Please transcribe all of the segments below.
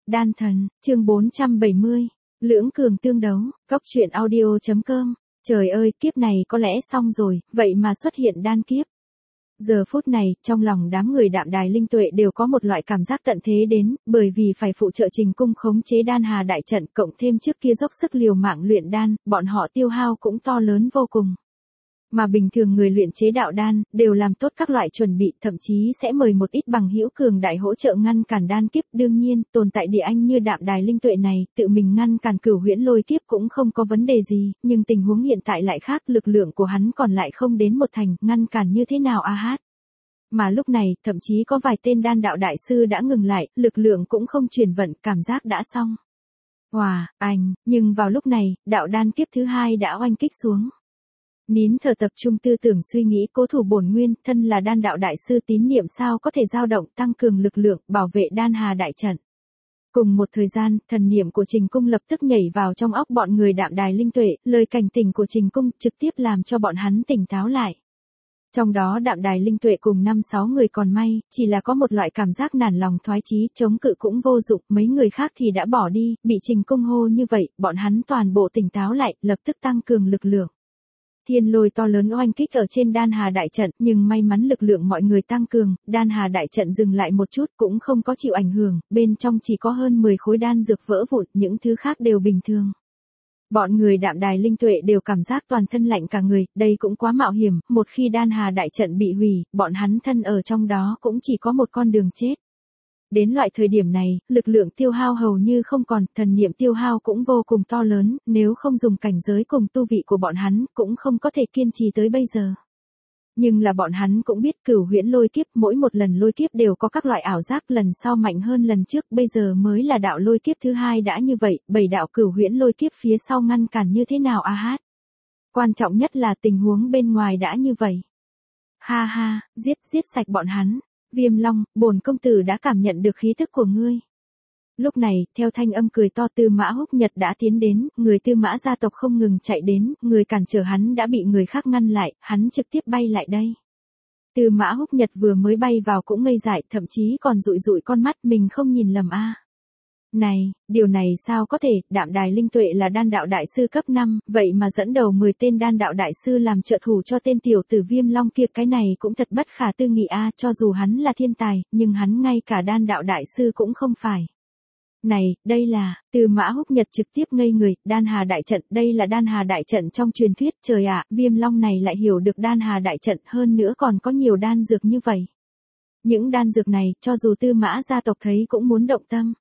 Đan thần, chương 470. Lưỡng cường tương đấu, Cóc truyện audio.com. Trời ơi, kiếp này có lẽ xong rồi, vậy mà xuất hiện đan kiếp. Giờ phút này, trong lòng đám người Đạm Đài Linh Tuệ đều có một loại cảm giác tận thế đến, bởi vì phải phụ trợ Trình Cung khống chế đan hà đại trận, cộng thêm trước kia dốc sức liều mạng luyện đan, bọn họ tiêu hao cũng to lớn vô cùng. Mà bình thường người luyện chế đạo đan, đều làm tốt các loại chuẩn bị, thậm chí sẽ mời một ít bằng hữu cường đại hỗ trợ ngăn cản đan kiếp. Đương nhiên, tồn tại địa anh như Đạm Đài Linh Tuệ này, tự mình ngăn cản Cửu Huyễn Lôi kiếp cũng không có vấn đề gì, nhưng tình huống hiện tại lại khác, lực lượng của hắn còn lại không đến một thành, ngăn cản như thế nào a hát. Mà lúc này, thậm chí có vài tên đan đạo đại sư đã ngừng lại, lực lượng cũng không chuyển vận, cảm giác đã xong. Nhưng vào lúc này, đạo đan kiếp thứ hai đã oanh kích xuống. Nín thở tập trung tư tưởng suy nghĩ, cố thủ bổn nguyên, thân là đan đạo đại sư tín niệm sao có thể dao động, tăng cường lực lượng, bảo vệ đan hà đại trận. Cùng một thời gian, thần niệm của Trình Cung lập tức nhảy vào trong óc bọn người Đạm Đài Linh Tuệ, lời cảnh tỉnh của Trình Cung trực tiếp làm cho bọn hắn tỉnh táo lại. Trong đó Đạm Đài Linh Tuệ cùng 5-6 người còn may, chỉ là có một loại cảm giác nản lòng thoái chí, chống cự cũng vô dụng, mấy người khác thì đã bỏ đi, bị Trình Cung hô như vậy, bọn hắn toàn bộ tỉnh táo lại, lập tức tăng cường lực lượng. Thiên lôi to lớn oanh kích ở trên đan hà đại trận, nhưng may mắn lực lượng mọi người tăng cường, đan hà đại trận dừng lại một chút cũng không có chịu ảnh hưởng, bên trong chỉ có hơn 10 khối đan dược vỡ vụn, những thứ khác đều bình thường. Bọn người Đạm Đài Linh Tuệ đều cảm giác toàn thân lạnh cả người, đây cũng quá mạo hiểm, một khi đan hà đại trận bị hủy, bọn hắn thân ở trong đó cũng chỉ có một con đường chết. Đến loại thời điểm này, lực lượng tiêu hao hầu như không còn, thần niệm tiêu hao cũng vô cùng to lớn, nếu không dùng cảnh giới cùng tu vị của bọn hắn, cũng không có thể kiên trì tới bây giờ. Nhưng là bọn hắn cũng biết Cửu Huyễn Lôi kiếp, mỗi một lần lôi kiếp đều có các loại ảo giác, lần sau mạnh hơn lần trước, bây giờ mới là đạo lôi kiếp thứ hai đã như vậy, 7 đạo Cửu Huyễn Lôi kiếp phía sau ngăn cản như thế nào a hát. Quan trọng nhất là tình huống bên ngoài đã như vậy. Ha ha, giết sạch bọn hắn. Viêm Long, bổn công tử đã cảm nhận được khí tức của ngươi. Lúc này, theo thanh âm cười to, Tư Mã Húc Nhật đã tiến đến, người Tư Mã gia tộc không ngừng chạy đến, người cản trở hắn đã bị người khác ngăn lại, hắn trực tiếp bay lại đây. Tư Mã Húc Nhật vừa mới bay vào cũng ngây dại, thậm chí còn dụi con mắt, mình không nhìn lầm a. Này, điều này sao có thể, Đạm Đài Linh Tuệ là đan đạo đại sư cấp 5, vậy mà dẫn đầu 10 tên đan đạo đại sư làm trợ thủ cho tên tiểu tử Viêm Long kia, cái này cũng thật bất khả tư nghị a, cho dù hắn là thiên tài, nhưng hắn ngay cả đan đạo đại sư cũng không phải. Này, đây là, Tư Mã Húc Nhật trực tiếp ngây người, đan hà đại trận, đây là đan hà đại trận trong truyền thuyết, trời ạ, Viêm Long này lại hiểu được đan hà đại trận, hơn nữa còn có nhiều đan dược như vậy. Những đan dược này, cho dù Tư Mã gia tộc thấy cũng muốn động tâm.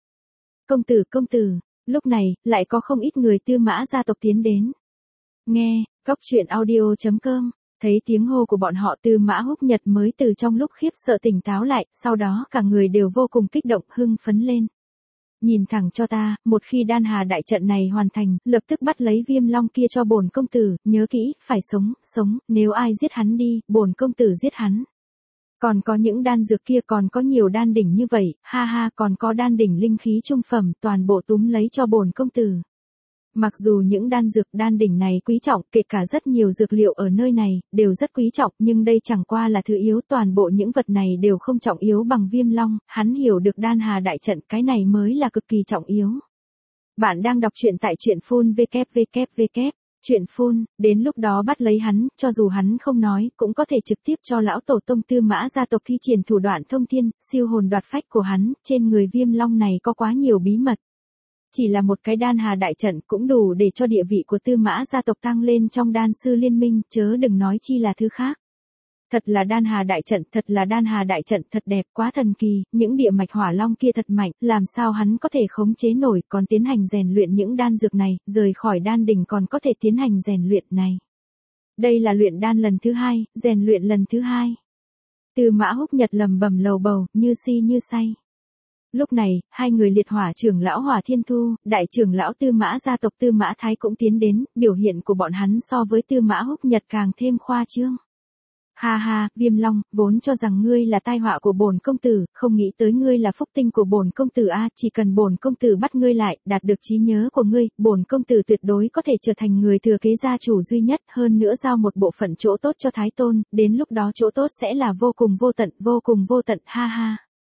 Công tử, lúc này, lại có không ít người Tư Mã gia tộc tiến đến. Nghe, Cóc truyện audio.com, thấy tiếng hô của bọn họ Tư Mã Húc Nhật mới từ trong lúc khiếp sợ tỉnh táo lại, sau đó cả người đều vô cùng kích động, hưng phấn lên. Nhìn thẳng cho ta, một khi đan hà đại trận này hoàn thành, lập tức bắt lấy Viêm Long kia cho bổn công tử, nhớ kỹ, phải sống, nếu ai giết hắn đi, bổn công tử giết hắn. Còn có những đan dược kia, còn có nhiều đan đỉnh như vậy, ha ha, còn có đan đỉnh linh khí trung phẩm, toàn bộ túm lấy cho bổn công tử. Mặc dù những đan đỉnh này quý trọng, kể cả rất nhiều dược liệu ở nơi này, đều rất quý trọng, nhưng đây chẳng qua là thứ yếu, toàn bộ những vật này đều không trọng yếu bằng Viêm Long, hắn hiểu được đan hà đại trận, cái này mới là cực kỳ trọng yếu. Bạn đang đọc truyện tại truyện phun www. Chuyện phun, đến lúc đó bắt lấy hắn, cho dù hắn không nói, cũng có thể trực tiếp cho lão tổ tông Tư Mã gia tộc thi triển thủ đoạn thông thiên, siêu hồn đoạt phách của hắn, trên người Viêm Long này có quá nhiều bí mật. Chỉ là một cái đan hà đại trận cũng đủ để cho địa vị của Tư Mã gia tộc tăng lên trong đan sư liên minh, chớ đừng nói chi là thứ khác. Thật là đan hà đại trận, thật đẹp, quá thần kỳ, những địa mạch hỏa long kia thật mạnh, làm sao hắn có thể khống chế nổi, còn tiến hành rèn luyện những đan dược này, rời khỏi đan đỉnh còn có thể tiến hành rèn luyện này. Đây là luyện đan lần thứ hai, rèn luyện lần thứ hai. Tư Mã Húc Nhật lầm bầm lầu bầu, như si như say. Lúc này, hai người liệt hỏa trưởng lão Hỏa Thiên Thu, đại trưởng lão Tư Mã gia tộc Tư Mã Thái cũng tiến đến, biểu hiện của bọn hắn so với Tư Mã Húc Nhật càng thêm khoa trương. Ha ha, Viêm Long, vốn cho rằng ngươi là tai họa của bổn công tử, không nghĩ tới ngươi là phúc tinh của bổn công tử a, chỉ cần bổn công tử bắt ngươi lại, đạt được trí nhớ của ngươi, bổn công tử tuyệt đối có thể trở thành người thừa kế gia chủ duy nhất, hơn nữa giao một bộ phận chỗ tốt cho Thái Tôn, đến lúc đó chỗ tốt sẽ là vô cùng vô tận, ha ha.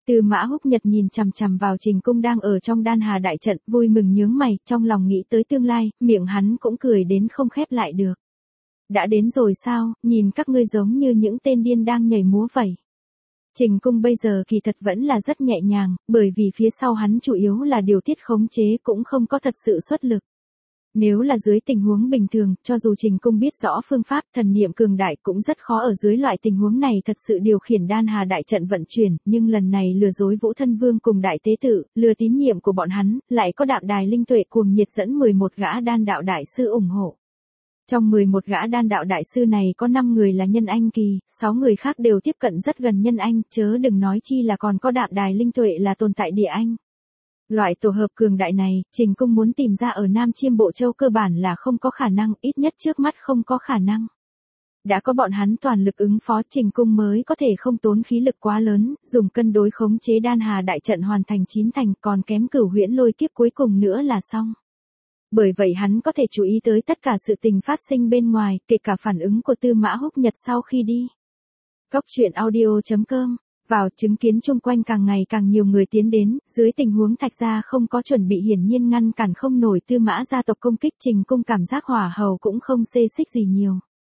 Tư Mã Húc Nhật nhìn chằm chằm vào Trình Cung đang ở trong đan hà đại trận, vui mừng nhướng mày, trong lòng nghĩ tới tương lai, miệng hắn cũng cười đến không khép lại được. Đã đến rồi sao, nhìn các ngươi giống như những tên điên đang nhảy múa vậy. Trình Cung bây giờ kỳ thật vẫn là rất nhẹ nhàng, bởi vì phía sau hắn chủ yếu là điều tiết khống chế cũng không có thật sự xuất lực. Nếu là dưới tình huống bình thường, cho dù Trình Cung biết rõ phương pháp thần niệm cường đại cũng rất khó ở dưới loại tình huống này thật sự điều khiển đan hà đại trận vận chuyển, nhưng lần này lừa dối Vũ Thân Vương cùng đại tế tự, lừa tín nhiệm của bọn hắn, lại có Đạm Đài linh tuệ cuồng nhiệt dẫn 11 gã đan đạo đại sư ủng hộ. Trong 11 gã đan đạo đại sư này có 5 người là nhân anh kỳ, 6 người khác đều tiếp cận rất gần nhân anh, chớ đừng nói chi là còn có Đạm Đài linh tuệ là tồn tại địa anh. Loại tổ hợp cường đại này, Trình Cung muốn tìm ra ở Nam Chiêm Bộ Châu cơ bản là không có khả năng, ít nhất trước mắt không có khả năng. Đã có bọn hắn toàn lực ứng phó, Trình Cung mới có thể không tốn khí lực quá lớn, dùng cân đối khống chế đan hà đại trận hoàn thành 9 thành, còn kém Cửu Huyễn Lôi Kiếp cuối cùng nữa là xong. Bởi vậy hắn có thể chú ý tới tất cả sự tình phát sinh bên ngoài, kể cả phản ứng của Tư Mã Húc Nhật sau khi đi. Góc truyện audio.com Vào chứng kiến chung quanh càng ngày càng nhiều người tiến đến, dưới tình huống Thạch gia không có chuẩn bị hiển nhiên ngăn cản không nổi Tư Mã gia tộc công kích, Trình Cung cảm giác hỏa hầu cũng không xê xích gì nhiều.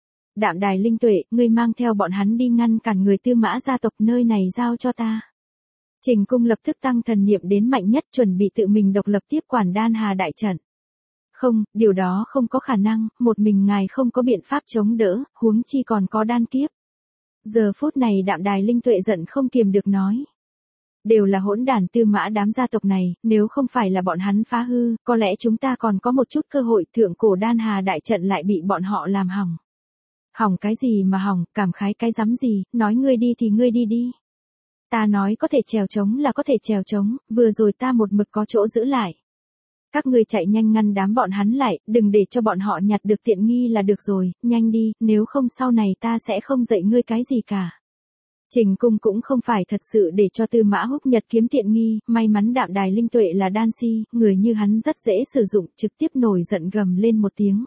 Đạm Đài linh tuệ, ngươi mang theo bọn hắn đi ngăn cản người Tư Mã gia tộc, nơi này giao cho ta. Trình Cung lập tức tăng thần niệm đến mạnh nhất, chuẩn bị tự mình độc lập tiếp quản đan hà đại trận. Không, điều đó không có khả năng, một mình ngài không có biện pháp chống đỡ, huống chi còn có đan kiếp. Giờ phút này Đạm Đài linh tuệ giận không kiềm được nói. Đều là hỗn đản Tư Mã đám gia tộc này, nếu không phải là bọn hắn phá hư, có lẽ chúng ta còn có một chút cơ hội, thượng cổ đan hà đại trận lại bị bọn họ làm hỏng. Hỏng cái gì mà hỏng, cảm khái cái rắm gì, nói ngươi đi thì ngươi đi đi. Ta nói có thể trèo trống là có thể trèo trống, vừa rồi ta một mực có chỗ giữ lại. Các ngươi chạy nhanh ngăn đám bọn hắn lại, đừng để cho bọn họ nhặt được tiện nghi là được rồi, nhanh đi, nếu không sau này ta sẽ không dạy ngươi cái gì cả. Trình Cung cũng không phải thật sự để cho Tư Mã Húc Nhật kiếm tiện nghi, may mắn Đạm Đài linh tuệ là đan si, người như hắn rất dễ sử dụng, trực tiếp nổi giận gầm lên một tiếng.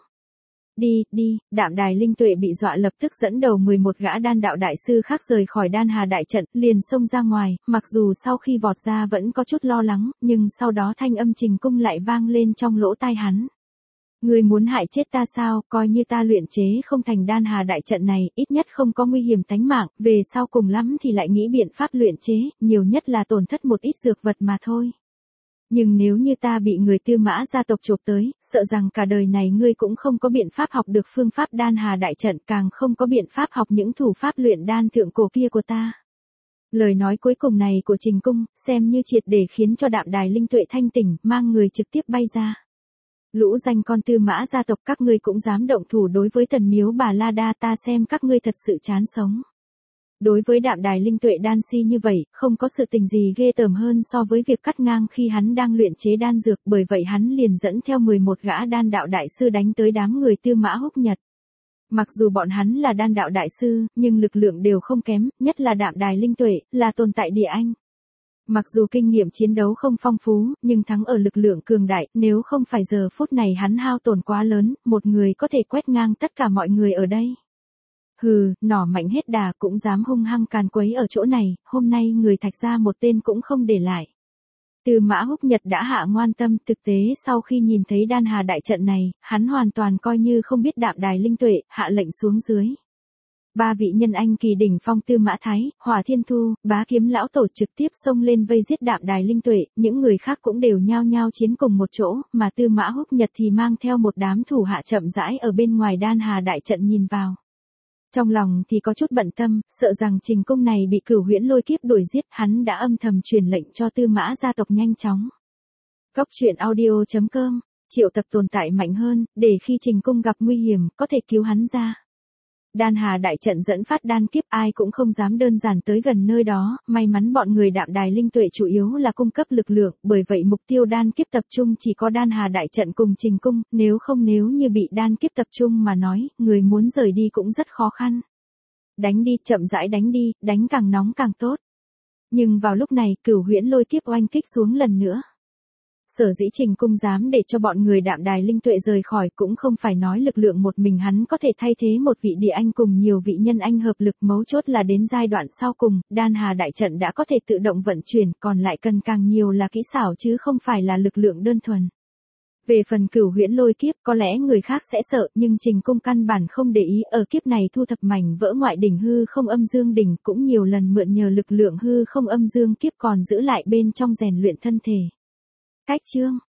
Đi, đi, Đạm Đài linh tuệ bị dọa lập tức dẫn đầu 11 gã đan đạo đại sư khác rời khỏi đan hà đại trận, liền xông ra ngoài, mặc dù sau khi vọt ra vẫn có chút lo lắng, nhưng sau đó thanh âm Trình Cung lại vang lên trong lỗ tai hắn. Ngươi muốn hại chết ta sao, coi như ta luyện chế không thành đan hà đại trận này, ít nhất không có nguy hiểm tánh mạng, về sau cùng lắm thì lại nghĩ biện pháp luyện chế, nhiều nhất là tổn thất một ít dược vật mà thôi. Nhưng nếu như ta bị người Tư Mã gia tộc chộp tới, sợ rằng cả đời này ngươi cũng không có biện pháp học được phương pháp đan hà đại trận, càng không có biện pháp học những thủ pháp luyện đan thượng cổ kia của ta. Lời nói cuối cùng này của Trình Cung, xem như triệt để khiến cho Đạm Đài linh tuệ thanh tỉnh, mang người trực tiếp bay ra. Lũ danh con Tư Mã gia tộc, các ngươi cũng dám động thủ đối với Tần Miếu Bà La Đa, ta xem các ngươi thật sự chán sống. Đối với Đạm Đài linh tuệ đan si như vậy, không có sự tình gì ghê tởm hơn so với việc cắt ngang khi hắn đang luyện chế đan dược, bởi vậy hắn liền dẫn theo 11 gã đan đạo đại sư đánh tới đám người Tư Mã Húc Nhật. Mặc dù bọn hắn là đan đạo đại sư, nhưng lực lượng đều không kém, nhất là Đạm Đài linh tuệ, là tồn tại địa anh. Mặc dù kinh nghiệm chiến đấu không phong phú, nhưng thắng ở lực lượng cường đại, nếu không phải giờ phút này hắn hao tổn quá lớn, một người có thể quét ngang tất cả mọi người ở đây. Hừ, nỏ mạnh hết đà cũng dám hung hăng càn quấy ở chỗ này, hôm nay người Thạch gia một tên cũng không để lại. Tư Mã Húc Nhật đã hạ ngoan tâm, thực tế sau khi nhìn thấy đan hà đại trận này, hắn hoàn toàn coi như không biết Đạm Đài linh tuệ, hạ lệnh xuống dưới. 3 vị nhân anh kỳ đỉnh phong Tư Mã Thái, Hỏa Thiên Thu, Bá Kiếm lão tổ trực tiếp xông lên vây giết Đạm Đài linh tuệ, những người khác cũng đều nhao nhao chiến cùng một chỗ, mà Tư Mã Húc Nhật thì mang theo một đám thủ hạ chậm rãi ở bên ngoài đan hà đại trận nhìn vào. Trong lòng thì có chút bận tâm, sợ rằng Trình Cung này bị Cửu Huyễn Lôi Kiếp đuổi giết, hắn đã âm thầm truyền lệnh cho Tư Mã gia tộc nhanh chóng. Góc truyện audio.com Triệu tập tồn tại mạnh hơn, để khi Trình Cung gặp nguy hiểm, có thể cứu hắn ra. Đan hà đại trận dẫn phát đan kiếp, ai cũng không dám đơn giản tới gần nơi đó, may mắn bọn người Đạm Đài linh tuệ chủ yếu là cung cấp lực lượng, bởi vậy mục tiêu đan kiếp tập trung chỉ có đan hà đại trận cùng Trình Cung, nếu như bị đan kiếp tập trung mà nói, người muốn rời đi cũng rất khó khăn. Đánh đi, chậm rãi đánh đi, đánh càng nóng càng tốt. Nhưng vào lúc này, Cửu Huyễn Lôi Kiếp oanh kích xuống lần nữa. Sở dĩ Trình Cung dám để cho bọn người Đạm Đài Linh Tuệ rời khỏi cũng không phải nói lực lượng một mình hắn có thể thay thế một vị địa anh cùng nhiều vị nhân anh hợp lực, mấu chốt là đến giai đoạn sau cùng, Đan Hà đại trận đã có thể tự động vận chuyển, còn lại cần càng nhiều là kỹ xảo chứ không phải là lực lượng đơn thuần. Về phần Cửu Huyễn Lôi Kiếp, có lẽ người khác sẽ sợ, nhưng Trình Cung căn bản không để ý, ở kiếp này thu thập mảnh vỡ ngoại đỉnh hư không âm dương đỉnh, cũng nhiều lần mượn nhờ lực lượng hư không âm dương kiếp còn giữ lại bên trong rèn luyện thân thể. Cách chương